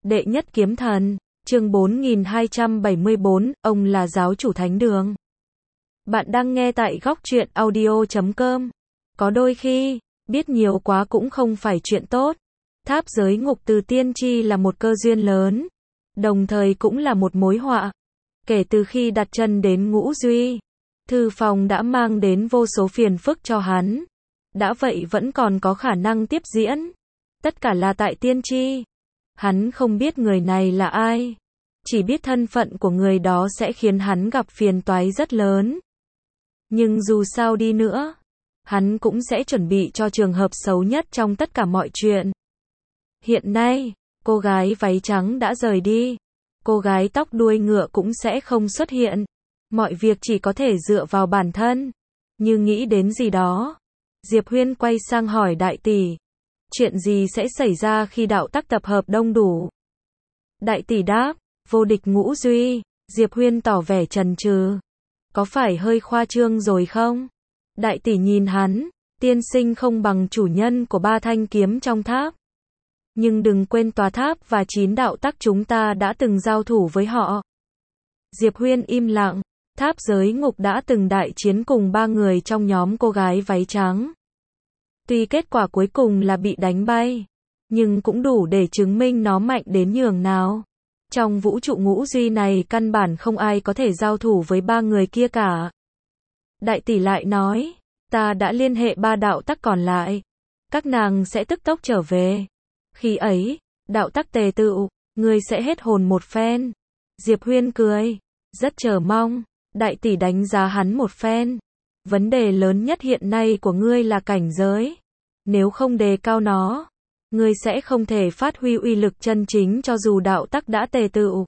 Đệ nhất kiếm thần, chương 4274, ông là giáo chủ thánh đường. Bạn đang nghe tại góc truyện audio.com. Có đôi khi, biết nhiều quá cũng không phải chuyện tốt. Tháp giới ngục từ tiên tri là một cơ duyên lớn, đồng thời cũng là một mối họa. Kể từ khi đặt chân đến Ngũ Duy, thư phòng đã mang đến vô số phiền phức cho hắn. Đã vậy vẫn còn có khả năng tiếp diễn. Tất cả là tại tiên tri. Hắn không biết người này là ai, chỉ biết thân phận của người đó sẽ khiến hắn gặp phiền toái rất lớn. Nhưng dù sao đi nữa, hắn cũng sẽ chuẩn bị cho trường hợp xấu nhất trong tất cả mọi chuyện. Hiện nay, cô gái váy trắng đã rời đi, cô gái tóc đuôi ngựa cũng sẽ không xuất hiện. Mọi việc chỉ có thể dựa vào bản thân. Như nghĩ đến gì đó, Diệp Huyên quay sang hỏi đại tỷ. Chuyện gì sẽ xảy ra khi đạo tắc tập hợp đông đủ? Đại tỷ đáp, vô địch Ngũ Duy. Diệp Huyên tỏ vẻ chần chừ. Có phải hơi khoa trương rồi không? Đại tỷ nhìn hắn, tiên sinh không bằng chủ nhân của 3 thanh kiếm trong tháp. Nhưng đừng quên tòa tháp và 9 đạo tắc chúng ta đã từng giao thủ với họ. Diệp Huyên im lặng, tháp giới ngục đã từng đại chiến cùng 3 người trong nhóm cô gái váy trắng. Tuy kết quả cuối cùng là bị đánh bay, nhưng cũng đủ để chứng minh nó mạnh đến nhường nào. Trong vũ trụ Ngũ Duy này căn bản không ai có thể giao thủ với 3 người kia cả. Đại tỷ lại nói, ta đã liên hệ 3 đạo tắc còn lại. Các nàng sẽ tức tốc trở về. Khi ấy, đạo tắc tề tựu, ngươi sẽ hết hồn một phen. Diệp Huyên cười, rất chờ mong. Đại tỷ đánh giá hắn một phen. Vấn đề lớn nhất hiện nay của ngươi là cảnh giới. Nếu không đề cao nó, ngươi sẽ không thể phát huy uy lực chân chính cho dù đạo tắc đã tề tựu.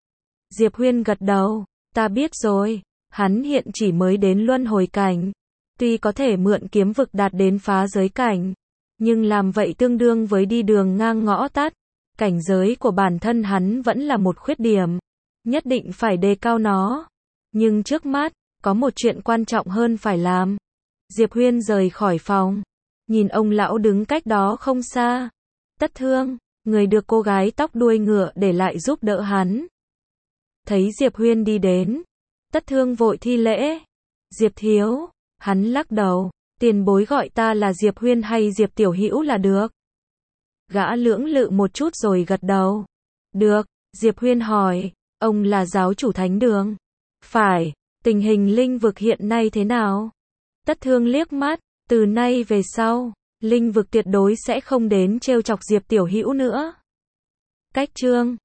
Diệp Huyên gật đầu, ta biết rồi, hắn hiện chỉ mới đến luân hồi cảnh. Tuy có thể mượn kiếm vực đạt đến phá giới cảnh, nhưng làm vậy tương đương với đi đường ngang ngõ tắt. Cảnh giới của bản thân hắn vẫn là một khuyết điểm. Nhất định phải đề cao nó. Nhưng trước mắt, có một chuyện quan trọng hơn phải làm. Diệp Huyên rời khỏi phòng, nhìn ông lão đứng cách đó không xa. Tất Thương, người được cô gái tóc đuôi ngựa để lại giúp đỡ hắn. Thấy Diệp Huyên đi đến, Tất Thương vội thi lễ. Diệp thiếu, hắn lắc đầu, tiền bối gọi ta là Diệp Huyên hay Diệp tiểu hữu là được. Gã lưỡng lự một chút rồi gật đầu. Được, Diệp Huyên hỏi, ông là giáo chủ thánh đường? Phải. Tình hình linh vực hiện nay thế nào? Tất Thương liếc mắt, từ nay về sau, linh vực tuyệt đối sẽ không đến trêu chọc Diệp tiểu hữu nữa. Cách chương